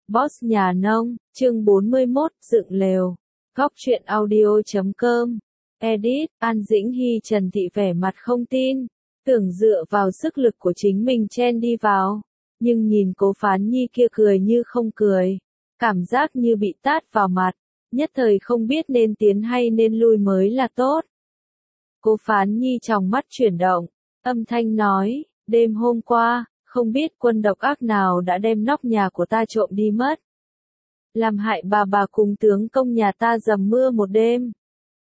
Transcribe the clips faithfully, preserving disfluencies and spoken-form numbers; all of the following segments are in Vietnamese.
Boss nhà nông, chương bốn mươi mốt, dựng lều. Góc truyện audio chấm com. Edit, An Dĩnh Hy Trần Thị vẻ mặt không tin, tưởng dựa vào sức lực của chính mình chen đi vào. Nhưng nhìn Cố Phán Nhi kia cười như không cười, cảm giác như bị tát vào mặt, nhất thời không biết nên tiến hay nên lui mới là tốt. Cố Phán Nhi trong mắt chuyển động, âm thanh nói, đêm hôm qua, không biết quân độc ác nào đã đem nóc nhà của ta trộm đi mất. Làm hại bà bà cùng tướng công nhà ta dầm mưa một đêm.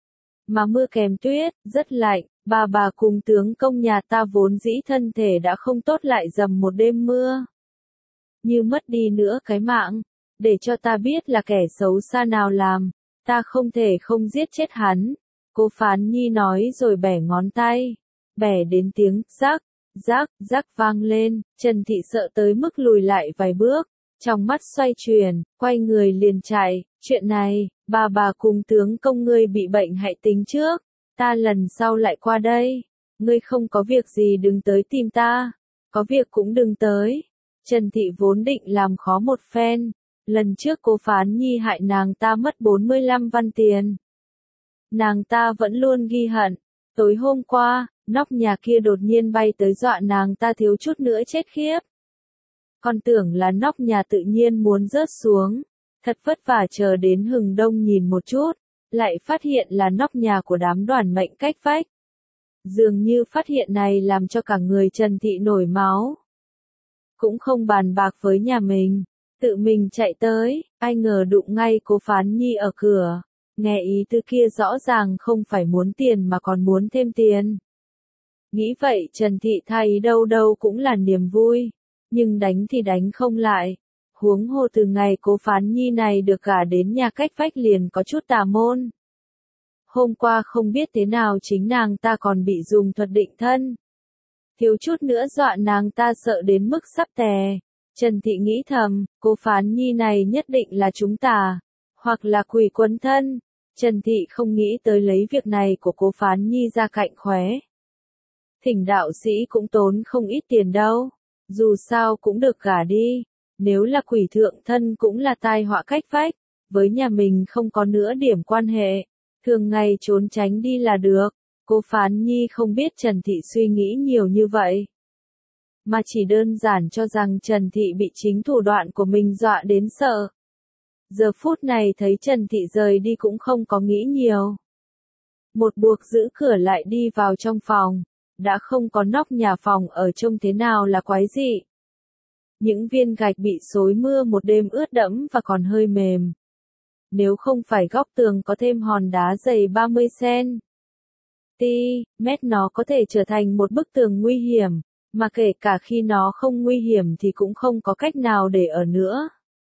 Mà mưa kèm tuyết, rất lạnh, bà bà cùng tướng công nhà ta vốn dĩ thân thể đã không tốt lại dầm một đêm mưa. Như mất đi nữa cái mạng, để cho ta biết là kẻ xấu xa nào làm, ta không thể không giết chết hắn. Cố Phán Nhi nói rồi bẻ ngón tay, bẻ đến tiếng rắc, rắc, rắc vang lên, Trần Thị sợ tới mức lùi lại vài bước, trong mắt xoay chuyển, quay người liền chạy, chuyện này, bà bà cùng tướng công ngươi bị bệnh hãy tính trước, ta lần sau lại qua đây, ngươi không có việc gì đừng tới tìm ta, có việc cũng đừng tới. Trần Thị vốn định làm khó một phen, lần trước Cố Phán Nhi hại nàng ta mất bốn mươi lăm văn tiền. Nàng ta vẫn luôn ghi hận, tối hôm qua, nóc nhà kia đột nhiên bay tới dọa nàng ta thiếu chút nữa chết khiếp. Còn tưởng là nóc nhà tự nhiên muốn rớt xuống, thật vất vả chờ đến hừng đông nhìn một chút, lại phát hiện là nóc nhà của đám đoàn mệnh cách vách. Dường như phát hiện này làm cho cả người Trần Thị nổi máu. Cũng không bàn bạc với nhà mình, tự mình chạy tới, ai ngờ đụng ngay Cố Phán Nhi ở cửa, nghe ý tứ kia rõ ràng không phải muốn tiền mà còn muốn thêm tiền. Nghĩ vậy Trần Thị thay đâu đâu cũng là niềm vui, nhưng đánh thì đánh không lại. Huống hồ từ ngày Cố Phán Nhi này được gả đến nhà cách vách liền có chút tà môn. Hôm qua không biết thế nào chính nàng ta còn bị dùng thuật định thân. Thiếu chút nữa dọa nàng ta sợ đến mức sắp tè. Trần Thị nghĩ thầm, Cố Phán Nhi này nhất định là chúng ta, hoặc là quỷ quấn thân. Trần Thị không nghĩ tới lấy việc này của Cố Phán Nhi ra cạnh khóe. Thỉnh đạo sĩ cũng tốn không ít tiền đâu, dù sao cũng được gả đi, nếu là quỷ thượng thân cũng là tai họa cách vách, với nhà mình không có nữa điểm quan hệ, thường ngày trốn tránh đi là được. Cố Phán Nhi không biết Trần Thị suy nghĩ nhiều như vậy, mà chỉ đơn giản cho rằng Trần Thị bị chính thủ đoạn của mình dọa đến sợ. Giờ phút này thấy Trần Thị rời đi cũng không có nghĩ nhiều. Một buộc giữ cửa lại đi vào trong phòng, đã không có nóc nhà phòng ở trông thế nào là quái dị. Những viên gạch bị xối mưa một đêm ướt đẫm và còn hơi mềm. Nếu không phải góc tường có thêm hòn đá dày ba mươi xăng ti mét nó có thể trở thành một bức tường nguy hiểm, mà kể cả khi nó không nguy hiểm thì cũng không có cách nào để ở nữa.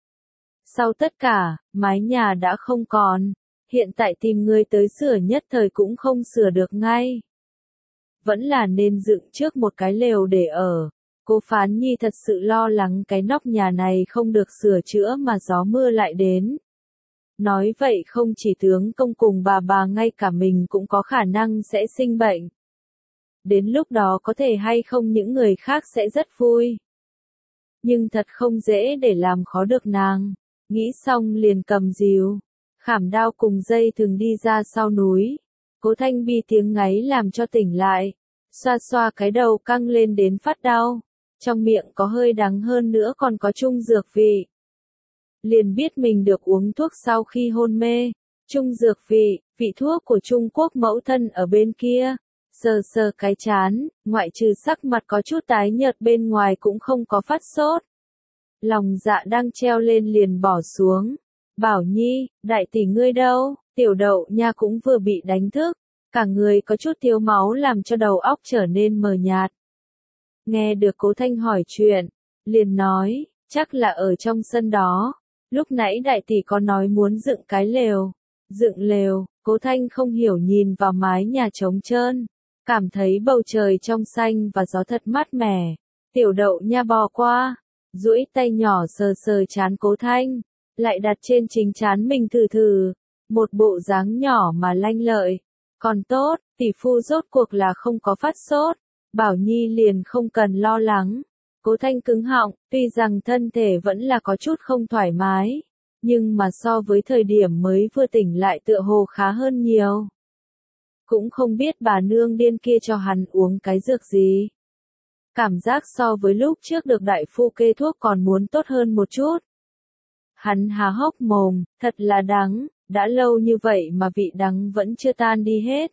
Sau tất cả, mái nhà đã không còn, hiện tại tìm người tới sửa nhất thời cũng không sửa được ngay. Vẫn là nên dựng trước một cái lều để ở. Cố Phán Nhi thật sự lo lắng cái nóc nhà này không được sửa chữa mà gió mưa lại đến. Nói vậy không chỉ tướng công cùng bà bà ngay cả mình cũng có khả năng sẽ sinh bệnh. Đến lúc đó có thể hay không những người khác sẽ rất vui. Nhưng thật không dễ để làm khó được nàng. Nghĩ xong liền cầm rìu, khảm đao cùng dây thừng đi ra sau núi. Cố Thanh Bi tiếng ngáy làm cho tỉnh lại, xoa xoa cái đầu căng lên đến phát đau, trong miệng có hơi đắng hơn nữa còn có trung dược vị. Liền biết mình được uống thuốc sau khi hôn mê, trung dược vị, vị thuốc của Trung Quốc mẫu thân ở bên kia, sờ sờ cái chán, ngoại trừ sắc mặt có chút tái nhợt bên ngoài cũng không có phát sốt. Lòng dạ đang treo lên liền bỏ xuống, Bảo Nhi, đại tỷ ngươi đâu? Tiểu Đậu nha cũng vừa bị đánh thức, cả người có chút thiếu máu làm cho đầu óc trở nên mờ nhạt. Nghe được Cố Thanh hỏi chuyện, liền nói, chắc là ở trong sân đó, lúc nãy đại tỷ có nói muốn dựng cái lều. Dựng lều, Cố Thanh không hiểu nhìn vào mái nhà trống trơn, cảm thấy bầu trời trong xanh và gió thật mát mẻ. Tiểu Đậu nha bò qua, duỗi tay nhỏ sờ sờ trán Cố Thanh, lại đặt trên chính trán mình thử thử. Một bộ dáng nhỏ mà lanh lợi. Còn tốt, tỷ phu rốt cuộc là không có phát sốt. Bảo Nhi liền không cần lo lắng. Cố Thanh cứng họng, tuy rằng thân thể vẫn là có chút không thoải mái, nhưng mà so với thời điểm mới vừa tỉnh lại tựa hồ khá hơn nhiều. Cũng không biết bà nương điên kia cho hắn uống cái dược gì. Cảm giác so với lúc trước được đại phu kê thuốc còn muốn tốt hơn một chút. Hắn há hốc mồm, thật là đắng, đã lâu như vậy mà vị đắng vẫn chưa tan đi hết.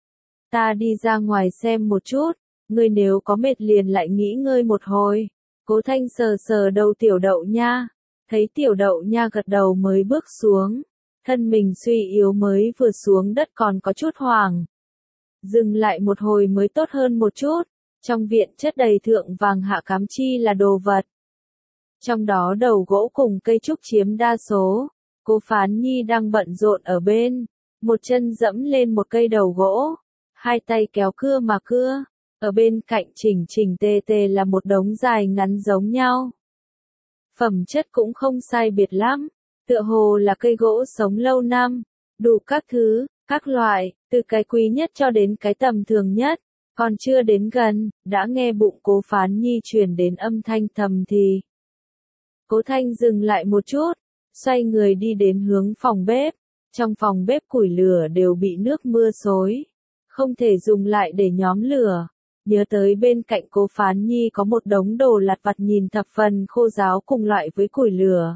Ta đi ra ngoài xem một chút, ngươi nếu có mệt liền lại nghỉ ngơi một hồi. Cố Thanh sờ sờ đầu Tiểu Đậu Nha, thấy Tiểu Đậu Nha gật đầu mới bước xuống, thân mình suy yếu mới vừa xuống đất còn có chút hoảng. Dừng lại một hồi mới tốt hơn một chút, trong viện chất đầy thượng vàng hạ cám chi là đồ vật. Trong đó đầu gỗ cùng cây trúc chiếm đa số, Cố Phán Nhi đang bận rộn ở bên, một chân dẫm lên một cây đầu gỗ, hai tay kéo cưa mà cưa, ở bên cạnh chỉnh chỉnh tề tề là một đống dài ngắn giống nhau. Phẩm chất cũng không sai biệt lắm, tựa hồ là cây gỗ sống lâu năm, đủ các thứ, các loại, từ cái quý nhất cho đến cái tầm thường nhất, còn chưa đến gần, đã nghe bụng Cố Phán Nhi truyền đến âm thanh thầm thì. Cố Thanh dừng lại một chút, xoay người đi đến hướng phòng bếp, trong phòng bếp củi lửa đều bị nước mưa xối, không thể dùng lại để nhóm lửa. Nhớ tới bên cạnh Cố Phán Nhi có một đống đồ lặt vặt nhìn thập phần khô ráo cùng loại với củi lửa.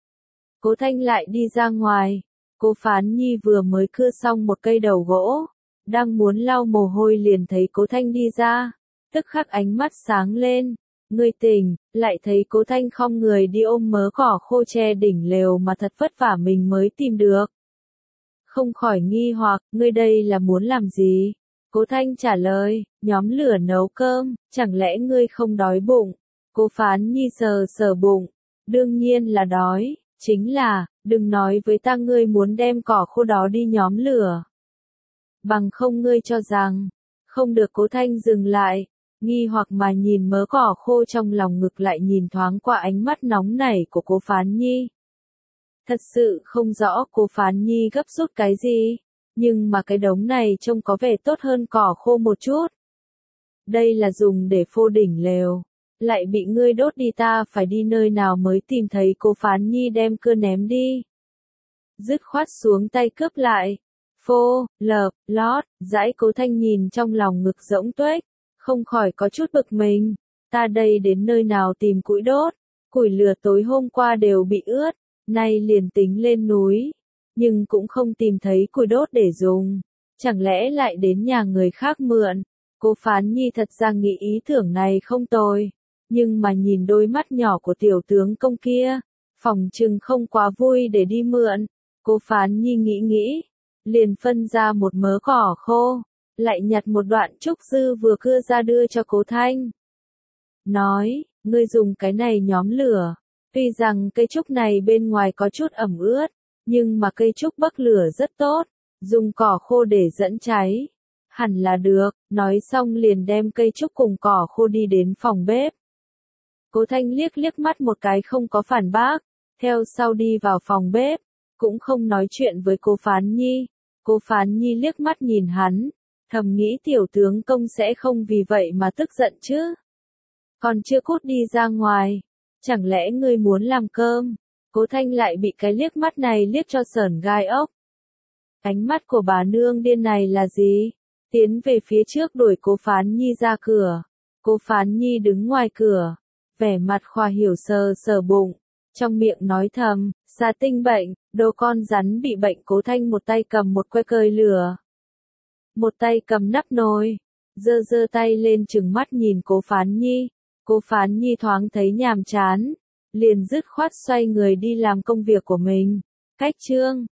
Cố Thanh lại đi ra ngoài, Cố Phán Nhi vừa mới cưa xong một cây đầu gỗ, đang muốn lau mồ hôi liền thấy Cố Thanh đi ra, tức khắc ánh mắt sáng lên, ngươi tỉnh, lại thấy Cố Thanh khom người đi ôm mớ cỏ khô che đỉnh lều mà thật vất vả mình mới tìm được. Không khỏi nghi hoặc, ngươi đây là muốn làm gì? Cố Thanh trả lời, nhóm lửa nấu cơm, chẳng lẽ ngươi không đói bụng? Cố Phán Nhi sờ sờ bụng, đương nhiên là đói, chính là, đừng nói với ta ngươi muốn đem cỏ khô đó đi nhóm lửa. Bằng không ngươi cho rằng, không được. Cố Thanh dừng lại, nghi hoặc mà nhìn mớ cỏ khô trong lòng ngực lại nhìn thoáng qua ánh mắt nóng nảy của Cố Phán Nhi. Thật sự không rõ Cố Phán Nhi gấp rút cái gì. Nhưng mà cái đống này trông có vẻ tốt hơn cỏ khô một chút. Đây là dùng để phô đỉnh lều. Lại bị ngươi đốt đi, ta phải đi nơi nào mới tìm thấy? Cố Phán Nhi đem cưa ném đi. Dứt khoát xuống tay cướp lại. Phô, lợp, lót, dãi. Cố Thanh nhìn trong lòng ngực rỗng tuếch, không khỏi có chút bực mình. Ta đây đến nơi nào tìm củi đốt? Củi lửa tối hôm qua đều bị ướt, nay liền tính lên núi. Nhưng cũng không tìm thấy củi đốt để dùng, chẳng lẽ lại đến nhà người khác mượn? Cố Phán Nhi thật ra nghĩ ý tưởng này không tồi, nhưng mà nhìn đôi mắt nhỏ của tiểu tướng công kia, phòng chừng không quá vui để đi mượn. Cố Phán Nhi nghĩ nghĩ, liền phân ra một mớ cỏ khô, lại nhặt một đoạn trúc dư vừa cưa ra đưa cho Cố Thanh. Nói, ngươi dùng cái này nhóm lửa, tuy rằng cây trúc này bên ngoài có chút ẩm ướt, nhưng mà cây trúc bắc lửa rất tốt, dùng cỏ khô để dẫn cháy, hẳn là được. Nói xong liền đem cây trúc cùng cỏ khô đi đến phòng bếp. Cố Thanh liếc liếc mắt một cái không có phản bác, theo sau đi vào phòng bếp, cũng không nói chuyện với Cố Phán Nhi. Cố Phán Nhi liếc mắt nhìn hắn, thầm nghĩ tiểu tướng công sẽ không vì vậy mà tức giận chứ. Còn chưa cút đi ra ngoài, chẳng lẽ ngươi muốn làm cơm? Cố Thanh lại bị cái liếc mắt này liếc cho sởn gai ốc. Ánh mắt của bà nương điên này là gì? Tiến về phía trước đuổi Cố Phán Nhi ra cửa. Cố Phán Nhi đứng ngoài cửa, vẻ mặt khoa hiểu sờ sờ bụng, trong miệng nói thầm, xà tinh bệnh, đồ con rắn bị bệnh. Cố Thanh một tay cầm một que cơi lửa, một tay cầm nắp nồi, giơ giơ tay lên trừng mắt nhìn Cố Phán Nhi. Cố Phán Nhi thoáng thấy nhàm chán, liền dứt khoát xoay người đi làm công việc của mình. Cách chương